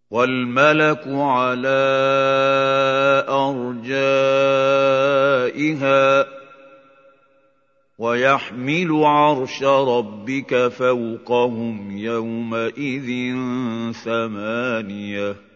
وَالْمَلَكُ عَلَىٰ أَرْجَائِهَا ۚ وَيَحْمِلُ عَرْشَ رَبِّكَ فَوْقَهُمْ يَوْمَئِذٍ ثَمَانِيَةٌ